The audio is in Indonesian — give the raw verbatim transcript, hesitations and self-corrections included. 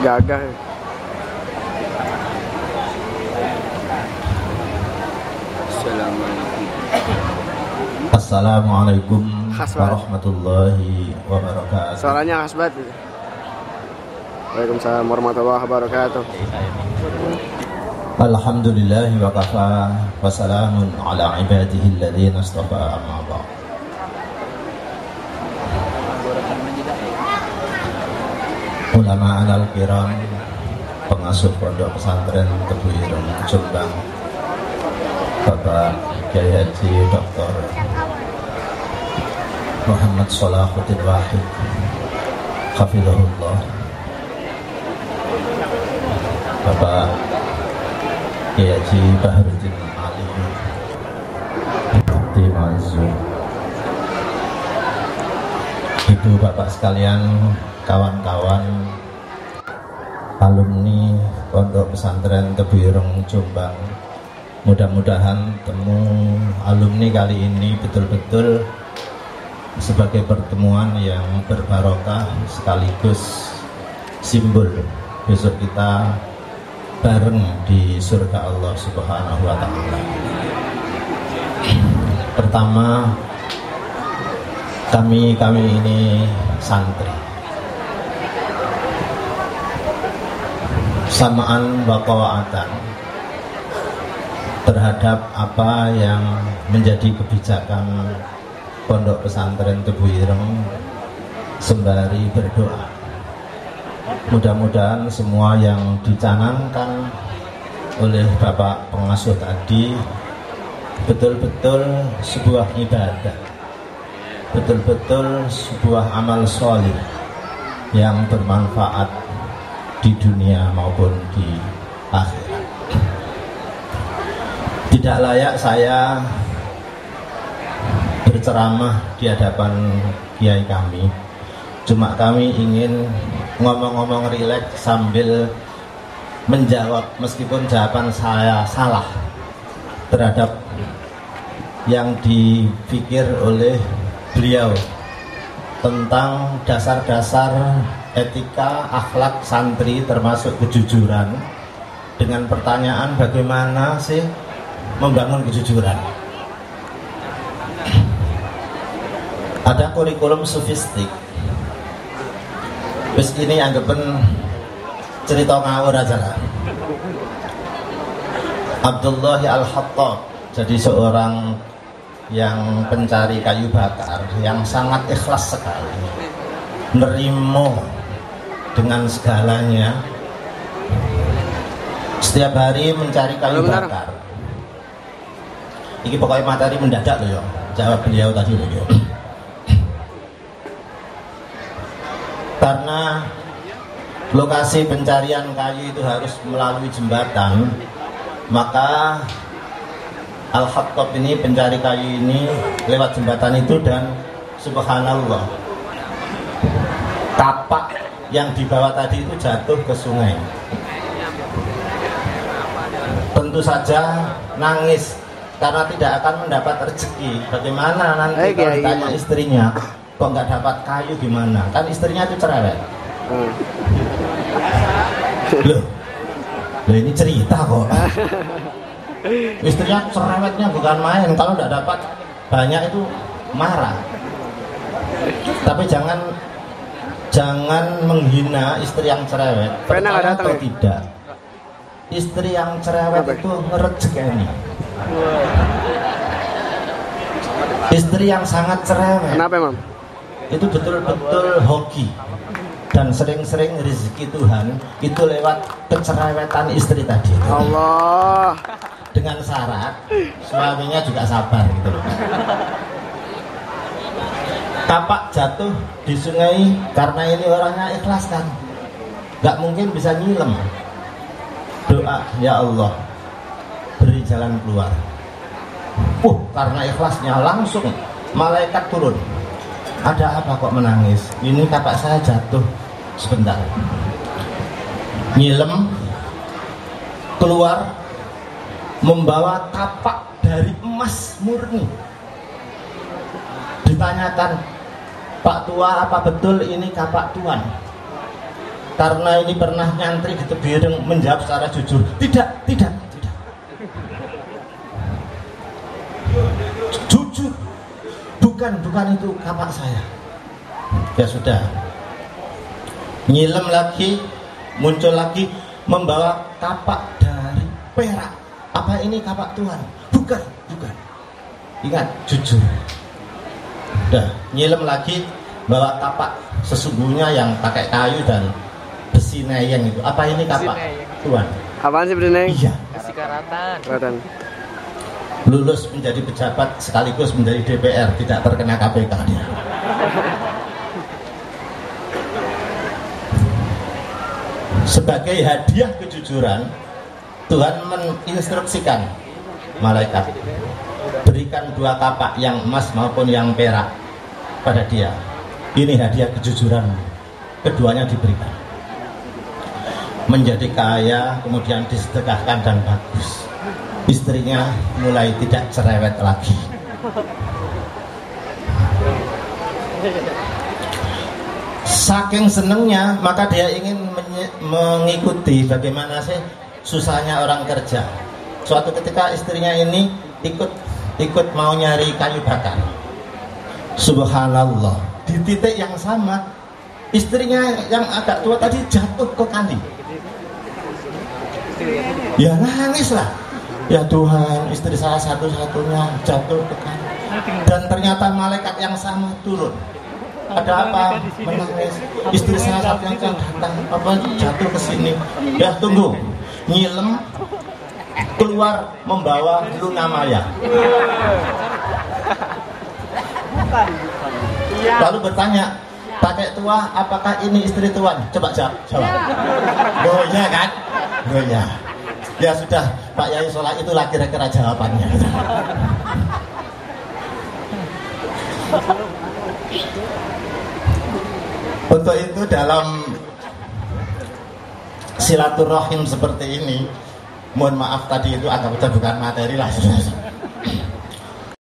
Gagah. Assalamualaikum. Assalamualaikum warahmatullahi wabarakatuh. Suaranya khas banget. Waalaikumsalam warahmatullahi wabarakatuh. Alhamdulillahi wa kafa wa salamun ala ibadihi alladhina astafa amma ba'd. Ulama al-kiram, pengasuh pondok pesantren Tebu Ireng Jombang, Bapak Kiai Haji Doktor Muhammad Sholahuddin Wahid hafizahullah, Bapak Kiai Haji Baharuddin Ali di Manzur, Ibu bapak sekalian, kawan-kawan alumni Pondok Pesantren Tebu Ireng Jombang, mudah-mudahan temu alumni kali ini betul-betul sebagai pertemuan yang berbarokah sekaligus simbol besok kita bareng di surga Allah Subhanahu wa Ta'ala. Pertama, kami kami ini santri. Samaan wa ta'atan terhadap apa yang menjadi kebijakan Pondok Pesantren Tebu Ireng sembari berdoa. Mudah-mudahan semua yang dicanangkan oleh Bapak pengasuh tadi betul-betul sebuah ibadah, betul-betul sebuah amal sholih yang bermanfaat di dunia maupun di akhirat. Tidak layak saya berceramah di hadapan kiai kami. Cuma kami ingin ngomong-ngomong rileks sambil menjawab meskipun jawaban saya salah terhadap yang dipikir oleh beliau tentang dasar-dasar etika akhlak santri termasuk kejujuran, dengan pertanyaan bagaimana sih membangun kejujuran. Ada kurikulum sofistik. Wis ini anggapan cerita ngawur aja lah. Abdullah Al-Hattab jadi seorang yang pencari kayu bakar yang sangat ikhlas sekali, nerimo dengan segalanya, setiap hari mencari kayu Benar. bakar. Ini pokoknya materi mendadak loh, jawab beliau tadi loh. Karena lokasi pencarian kayu itu harus melalui jembatan, maka Al-Hattab ini pencari kayu ini lewat jembatan itu, dan subhanallah, tapak yang dibawa tadi itu jatuh ke sungai. Tentu saja nangis karena tidak akan mendapat rezeki. Bagaimana nanti Hey, kalau Kiai. ditanya istrinya, kok nggak dapat kayu gimana? Kan istrinya itu cerewet. Hmm. Loh, loh ini cerita kok. Istrinya cerewetnya bukan main. Kalau nggak dapat banyak itu marah. Tapi jangan jangan menghina istri yang cerewet. Pernah nggak Percaya datang atau ya? tidak, istri yang cerewet Apa? itu ngerejekeni. Istri yang sangat cerewet Kenapa emang? itu betul-betul hoki, dan sering-sering rezeki Tuhan itu lewat kecerewetan istri tadi. Allah. Dengan syarat suaminya juga sabar gitu loh. Tapak jatuh di sungai karena ini orangnya ikhlas kan, nggak mungkin bisa nyilem. Doa, ya Allah beri jalan keluar. Uh, karena ikhlasnya langsung malaikat turun. Ada apa kok menangis? Ini tapak saya jatuh sebentar. Nyilem keluar membawa tapak dari emas murni. Ditanyakan, Pak Tua, apa betul ini kapak Tuan? karena ini pernah nyantri di Tebiring, menjawab secara jujur, tidak, tidak, tidak. Jujur, bukan, bukan itu kapak saya. Ya sudah, nyilem lagi, muncul lagi, membawa kapak dari perak. Apa ini kapak Tuhan? Bukan, bukan. Ingat, jujur. Udah, nyilem lagi, bawa kapak sesungguhnya yang pakai kayu dan besi neyeng itu. Apa ini kapak Tuhan? Apaan sih bener? Iya. Besi karatan. Karatan. Lulus menjadi pejabat sekaligus menjadi D P R, tidak terkena K P K dia. Sebagai hadiah kejujuran, Tuhan menginstruksikan malaikat, berikan dua kapak yang emas maupun yang perak pada dia. Ini hadiah kejujuran. Keduanya diberikan. Menjadi kaya, kemudian disedekahkan dan bagus. Istrinya mulai tidak cerewet lagi. Saking senengnya, maka dia ingin mengikuti bagaimana sih susahnya orang kerja. Suatu ketika istrinya ini ikut ikut mau nyari kayu bakar. Subhanallah, di titik yang sama istrinya yang agak tua tadi jatuh ke kali. Ya nangis lah. Ya Tuhan, istri saya satu-satunya jatuh ke kali. Dan ternyata malaikat yang sama turun. Ada apa? Menangis. Istri saya satu-satunya datang apa jatuh ke sini. Ya tunggu. Nyilem keluar membawa Luna Maya. Lalu bertanya, pakai tua, apakah ini istri Tuhan? Coba jawab. Jawab. Oh iya kan? Oh iya. Ya sudah, Pak Yai Sholat itulah kira-kira jawabannya. Untuk itu dalam silaturahim seperti ini, mohon maaf tadi itu agak bukan materi lah.